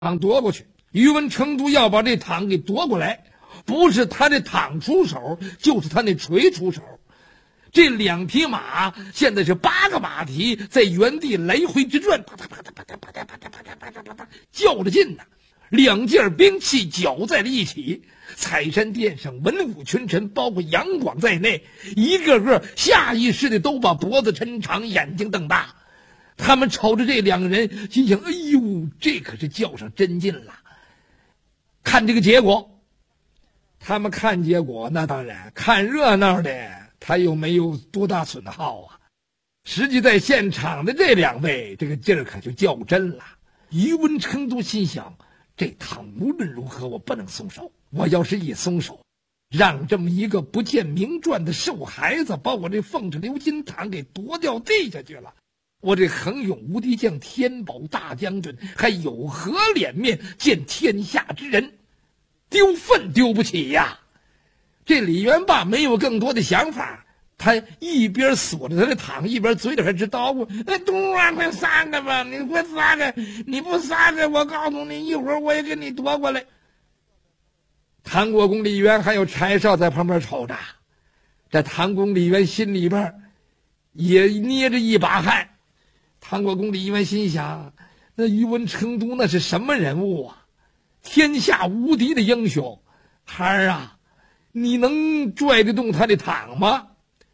躺夺过去。宇文成都要把这躺给夺过来，不是他这躺出手，就是他那锤出手。这2匹马现在是8个马蹄在原地来回直转，啪嗒啪嗒啪嗒啪嗒啪嗒啪嗒啪嗒啪嗒较着劲呢。2件兵器搅在了一起，采山殿上文武群臣，包括杨广在内，一个个下意识的都把脖子抻长，眼睛瞪大。他们瞅着这2个人，心想：哎呦，这可是较上真劲了。看这个结果，他们看结果，那当然看热闹的，他又没有多大损耗啊。实际在现场的这2位，这个劲儿可就较真了。宇文成都心想，这趟无论如何我不能松手，我要是一松手，让这么一个不见名传的瘦孩子把我这凤翅鎏金堂给夺掉地下去了，我这横勇无敌将天宝大将军还有何脸面见天下之人？丢份丢不起呀！这李元霸没有更多的想法，他一边锁着他的躺，一边嘴里还直叨咕：“东啊，快撒开吧！你快撒开！你不撒开，我告诉你，一会儿我也给你夺过来。”唐国公李渊还有柴少在旁边瞅着，这唐公李渊心里边也捏着一把汗。唐国公李渊心想，那宇文成都那是什么人物啊？天下无敌的英雄，孩儿啊，你能拽得动他的躺吗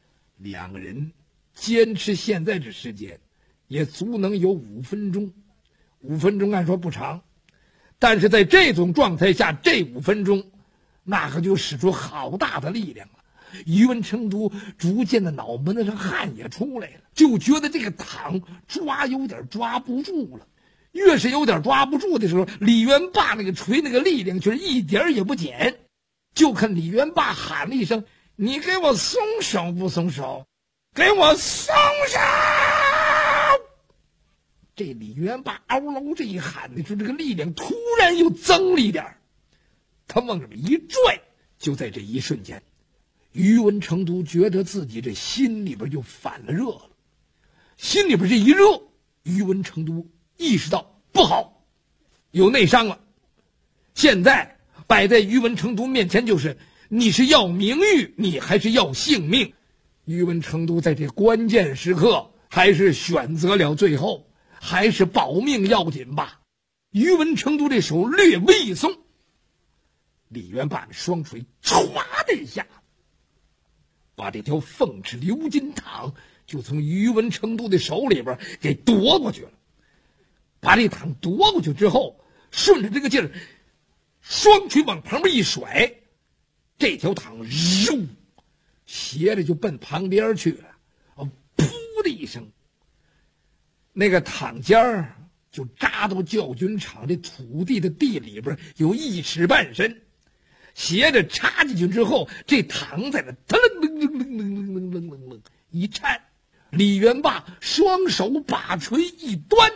？2个人坚持现在这时间，也足能有5分钟。5分钟按说不长，但是在这种状态下，这5分钟，那可就使出好大的力量了。宇文成都逐渐的脑门子上汗也出来了，就觉得这个躺抓有点抓不住了。越是有点抓不住的时候，李元霸那个锤那个力量却是一点也不减。就看李元霸喊了一声：“你给我松手不松手？给我松手！”这李元霸嗷喽这一喊的时候，这个力量突然又增了一点，他往这么一拽，就在这一瞬间，宇文成都觉得自己这心里边就反了热了。心里边这一热，宇文成都意识到不好，有内伤了。现在摆在宇文成都面前就是，你是要名誉，你还是要性命？宇文成都在这关键时刻还是选择了最后，还是保命要紧吧。宇文成都这手略微一松，李元霸的双锤唰的一下，把这条凤翅鎏金躺就从宇文成都的手里边给夺过去了。把这躺夺过去之后，顺着这个劲儿，双拳往旁边一甩，这条躺咻斜着就奔旁边去了。噗的一声，那个躺尖儿就扎到教军场这土地的地里边有1尺半深，斜着插进去之后，这躺在那噔噔噔噔一颤，李元霸双手把锤一端，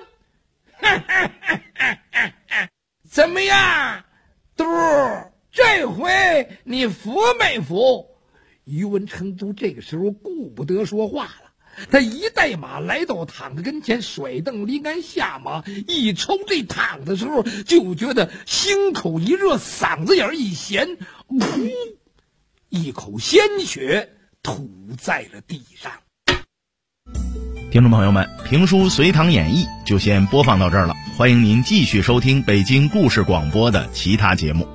怎么样，嘟儿？这回你服没服？宇文成都这个时候顾不得说话了，他一带马来到躺子跟前，甩蹬离鞍下马，一抽这躺的时候，就觉得心口一热，嗓子眼一咸，噗，一口鲜血吐在了地上。 听众朋友们，评书《隋唐演义》就先播放到这儿了，欢迎您继续收听北京故事广播的其他节目。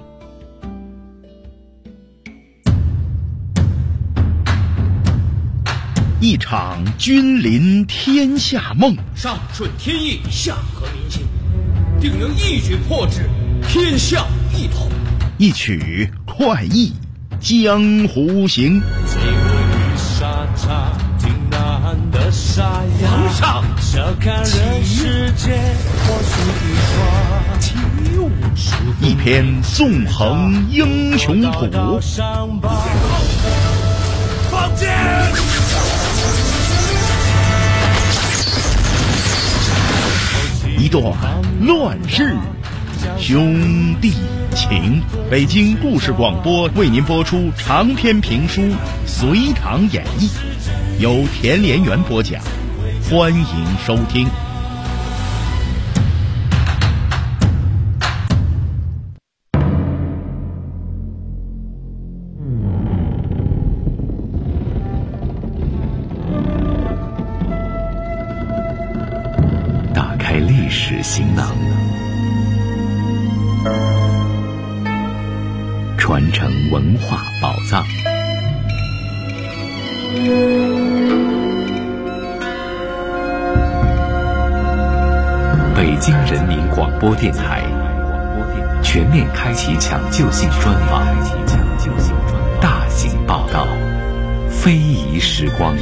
一场君临天下梦， 上顺天意，下合民心，定能一举破之，天下一统。 一曲快意江湖行。 追捕与沙场，挺难的沙哑。 皇上， 笑看人世间，或许一双。 一篇纵横英雄谱。 放箭！ 一段乱世兄弟情。北京故事广播为您播出长篇评书《隋唐演义》，由田连元播讲，欢迎收听。 行囊，传承文化宝藏。北京人民广播电台全面开启抢救性专访，大型报道，非遗时光。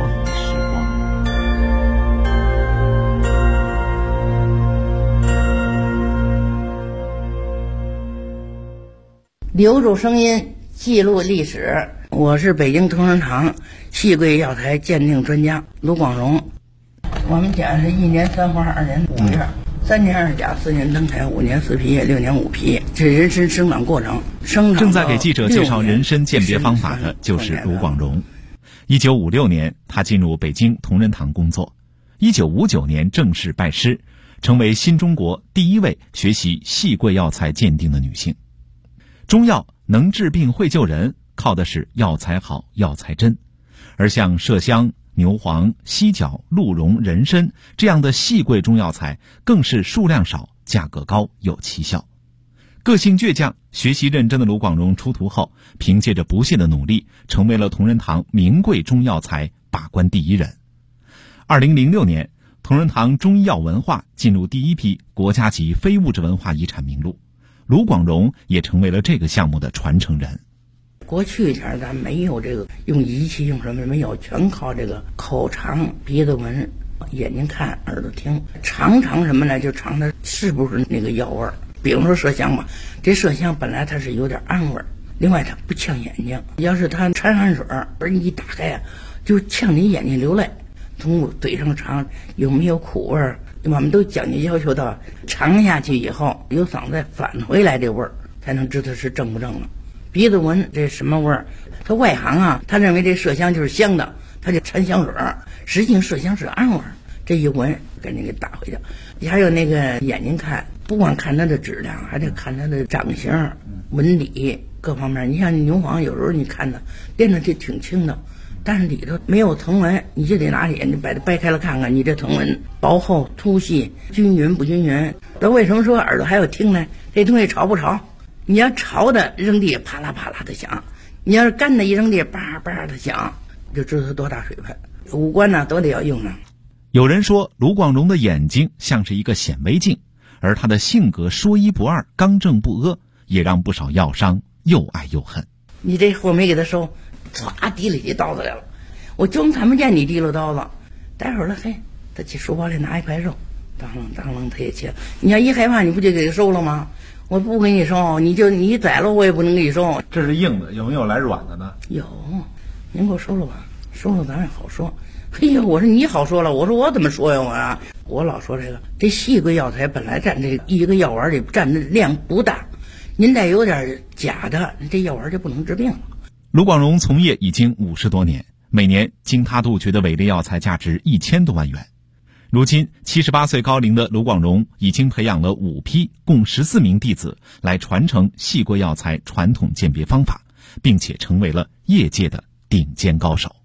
留住声音，记录历史。我是北京同仁堂细桂药材鉴定专家卢广荣。我们家是1年3花2年5叶，3年2甲4年登台5年4皮叶6年5皮，这人参生长过程。 正在给记者介绍人参鉴别方法的就是卢广荣。1956年，他进入北京同仁堂工作。1959年正式拜师，成为新中国第一位学习细桂药材鉴定的女性。中药能治病会救人，靠的是药材好药材真，而像麝香、牛黄、犀角、鹿茸、人参这样的细桂中药材更是数量少、价格高、有奇效。个性倔强、学习认真的卢广荣出徒后，凭借着不懈的努力，成为了同仁堂名贵中药材把关第一人。2006年，同仁堂中医药文化进入第一批国家级非物质文化遗产名录，卢广荣也成为了这个项目的传承人。 过去前咱没有这个用仪器用什么没有，全靠这个口尝、鼻子闻、眼睛看、耳朵听。尝什么呢？就尝它是不是那个药味儿。比如说麝香吧，这麝香本来它是有点暗味儿，另外它不呛眼睛。要是它掺汗水儿，你一打开啊，就呛你眼睛流泪。从嘴上尝有没有苦味儿，我们都讲究要求到尝下去以后有嗓子返回来这味儿，才能知道是正不正了。鼻子闻这什么味儿？他外行啊，他认为这麝香就是香的，他就掺香水儿，实际麝香是暗味儿。这一闻赶紧给打回去。还有那个眼睛看，不光看它的质量，还得看它的长形、纹理各方面。你像牛黄，有时候你看它变得就挺轻的，但是里头没有藤纹，你就得拿眼睛把它掰开了看看，你这藤纹薄厚、粗细、均匀不均匀。那为什么说耳朵还要听呢？这东西潮不潮？你要潮的扔地啪啦啪啦的响，你要是干的一扔地叭叭的响，就知道它多大水分。五官呢都得要用上。 有人说卢广荣的眼睛像是一个显微镜，而他的性格说一不二、刚正不阿，也让不少药商又爱又恨。 你这货没给他收，唰提了起刀子来了，我就看不见你提了刀子。待会儿了，嘿，他去书包里拿一块肉，当啷当啷他也切。你要一害怕，你不就给他收了吗？我不给你收，你宰了我也不能给你收。 这是硬的，有没有来软的呢？ 有，您给我收了吧，收了咱也好说。嘿呀，我说你好说了，我说我怎么说呀？我老说这细桂药材本来占这一个药丸里占的量不大，您再有点假的，这药丸就不能治病了。 卢广荣从业已经50多年，每年经他杜绝的伪劣药材价值1000多万元。如今78岁高龄的卢广荣已经培养了5批共14名弟子来传承细桂药材传统鉴别方法，并且成为了业界的顶尖高手。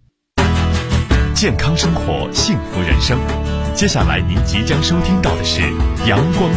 健康生活，幸福人生。接下来您即将收听到的是阳光